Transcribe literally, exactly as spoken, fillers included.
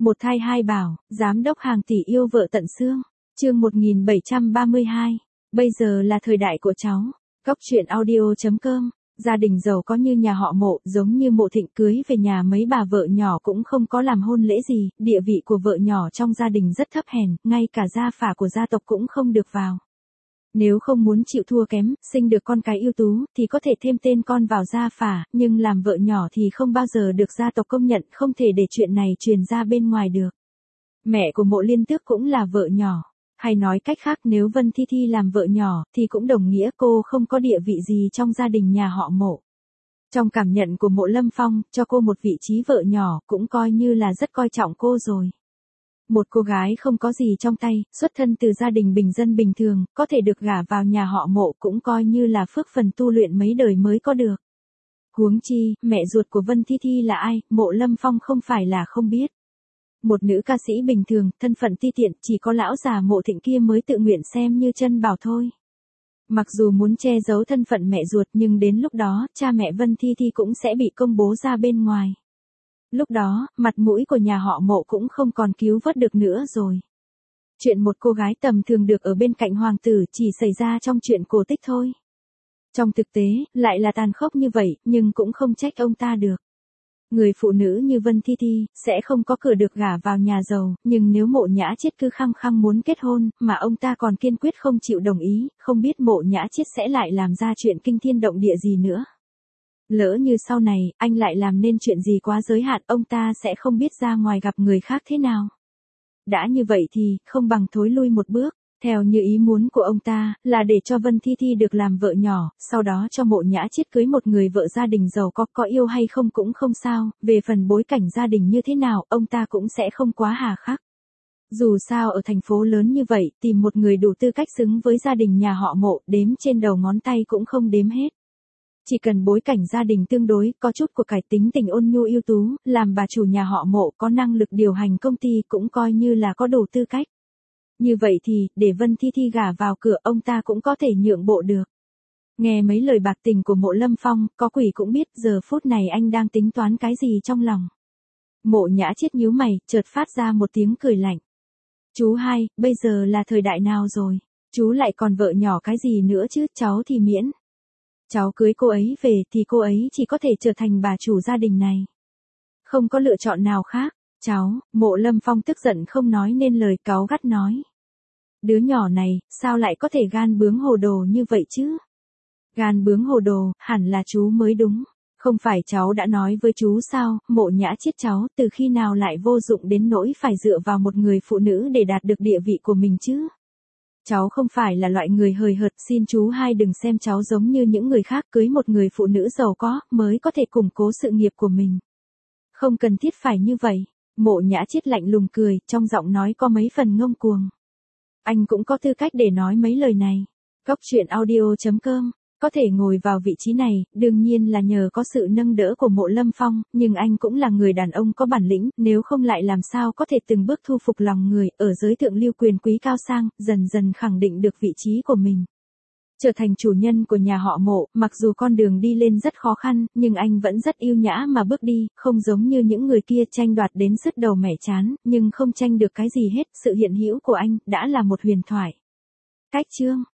Một thai hai bảo, giám đốc hàng tỷ yêu vợ tận xương. Chương một nghìn bảy trăm ba mươi hai. Bây giờ là thời đại của cháu. Góc truyện audio chấm com. Gia đình giàu có như nhà họ Mộ, giống như Mộ Thịnh cưới về nhà mấy bà vợ nhỏ cũng không có làm hôn lễ gì, địa vị của vợ nhỏ trong gia đình rất thấp hèn, ngay cả gia phả của gia tộc cũng không được vào. Nếu không muốn chịu thua kém, sinh được con cái ưu tú, thì có thể thêm tên con vào gia phả, nhưng làm vợ nhỏ thì không bao giờ được gia tộc công nhận, không thể để chuyện này truyền ra bên ngoài được. Mẹ của Mộ Liên Tước cũng là vợ nhỏ. Hay nói cách khác, nếu Vân Thi Thi làm vợ nhỏ, thì cũng đồng nghĩa cô không có địa vị gì trong gia đình nhà họ Mộ. Trong cảm nhận của Mộ Lâm Phong, cho cô một vị trí vợ nhỏ, cũng coi như là rất coi trọng cô rồi. Một cô gái không có gì trong tay, xuất thân từ gia đình bình dân bình thường, có thể được gả vào nhà họ Mộ cũng coi như là phước phần tu luyện mấy đời mới có được. Huống chi, mẹ ruột của Vân Thi Thi là ai, Mộ Lâm Phong không phải là không biết. Một nữ ca sĩ bình thường, thân phận ti tiện, chỉ có lão già Mộ Thịnh kia mới tự nguyện xem như chân bảo thôi. Mặc dù muốn che giấu thân phận mẹ ruột, nhưng đến lúc đó, cha mẹ Vân Thi Thi cũng sẽ bị công bố ra bên ngoài. Lúc đó, mặt mũi của nhà họ Mộ cũng không còn cứu vớt được nữa rồi. Chuyện một cô gái tầm thường được ở bên cạnh hoàng tử chỉ xảy ra trong chuyện cổ tích thôi. Trong thực tế, lại là tàn khốc như vậy, nhưng cũng không trách ông ta được. Người phụ nữ như Vân Thi Thi, sẽ không có cửa được gả vào nhà giàu, nhưng nếu Mộ Nhã Chiết cứ khăng khăng muốn kết hôn, mà ông ta còn kiên quyết không chịu đồng ý, không biết Mộ Nhã Chiết sẽ lại làm ra chuyện kinh thiên động địa gì nữa. Lỡ như sau này, anh lại làm nên chuyện gì quá giới hạn, ông ta sẽ không biết ra ngoài gặp người khác thế nào. Đã như vậy thì, không bằng thối lui một bước. Theo như ý muốn của ông ta, là để cho Vân Thi Thi được làm vợ nhỏ, sau đó cho Mộ Nhã Chiết cưới một người vợ gia đình giàu có, có yêu hay không cũng không sao, về phần bối cảnh gia đình như thế nào, ông ta cũng sẽ không quá hà khắc. Dù sao ở thành phố lớn như vậy, tìm một người đủ tư cách xứng với gia đình nhà họ Mộ, đếm trên đầu ngón tay cũng không đếm hết. Chỉ cần bối cảnh gia đình tương đối, có chút của cải, tính tình ôn nhu ưu tú, làm bà chủ nhà họ Mộ, có năng lực điều hành công ty cũng coi như là có đủ tư cách. Như vậy thì, để Vân Thi Thi gả vào cửa, ông ta cũng có thể nhượng bộ được. Nghe mấy lời bạc tình của Mộ Lâm Phong, có quỷ cũng biết giờ phút này anh đang tính toán cái gì trong lòng. Mộ Nhã Chiết nhíu mày, chợt phát ra một tiếng cười lạnh. Chú hai, bây giờ là thời đại nào rồi? Chú lại còn vợ nhỏ cái gì nữa chứ, cháu thì miễn. Cháu cưới cô ấy về thì cô ấy chỉ có thể trở thành bà chủ gia đình này. Không có lựa chọn nào khác. Cháu, Mộ Lâm Phong tức giận không nói nên lời, cáu gắt nói. Đứa nhỏ này, sao lại có thể gan bướng hồ đồ như vậy chứ? Gan bướng hồ đồ, hẳn là chú mới đúng. Không phải cháu đã nói với chú sao, Mộ Nhã Chiết cháu, từ khi nào lại vô dụng đến nỗi phải dựa vào một người phụ nữ để đạt được địa vị của mình chứ? Cháu không phải là loại người hời hợt, xin chú hai đừng xem cháu giống như những người khác, cưới một người phụ nữ giàu có, mới có thể củng cố sự nghiệp của mình. Không cần thiết phải như vậy. Mộ Nhã Chiết lạnh lùng cười, trong giọng nói có mấy phần ngông cuồng. Anh cũng có tư cách để nói mấy lời này. Góc truyện audio chấm com. Có thể ngồi vào vị trí này, đương nhiên là nhờ có sự nâng đỡ của Mộ Lâm Phong, nhưng anh cũng là người đàn ông có bản lĩnh, nếu không lại làm sao có thể từng bước thu phục lòng người, ở giới thượng lưu quyền quý cao sang, dần dần khẳng định được vị trí của mình. Trở thành chủ nhân của nhà họ Mộ, mặc dù con đường đi lên rất khó khăn, nhưng anh vẫn rất yêu nhã mà bước đi, không giống như những người kia tranh đoạt đến sứt đầu mẻ chán, nhưng không tranh được cái gì hết, sự hiện hữu của anh, đã là một huyền thoại. Cách chương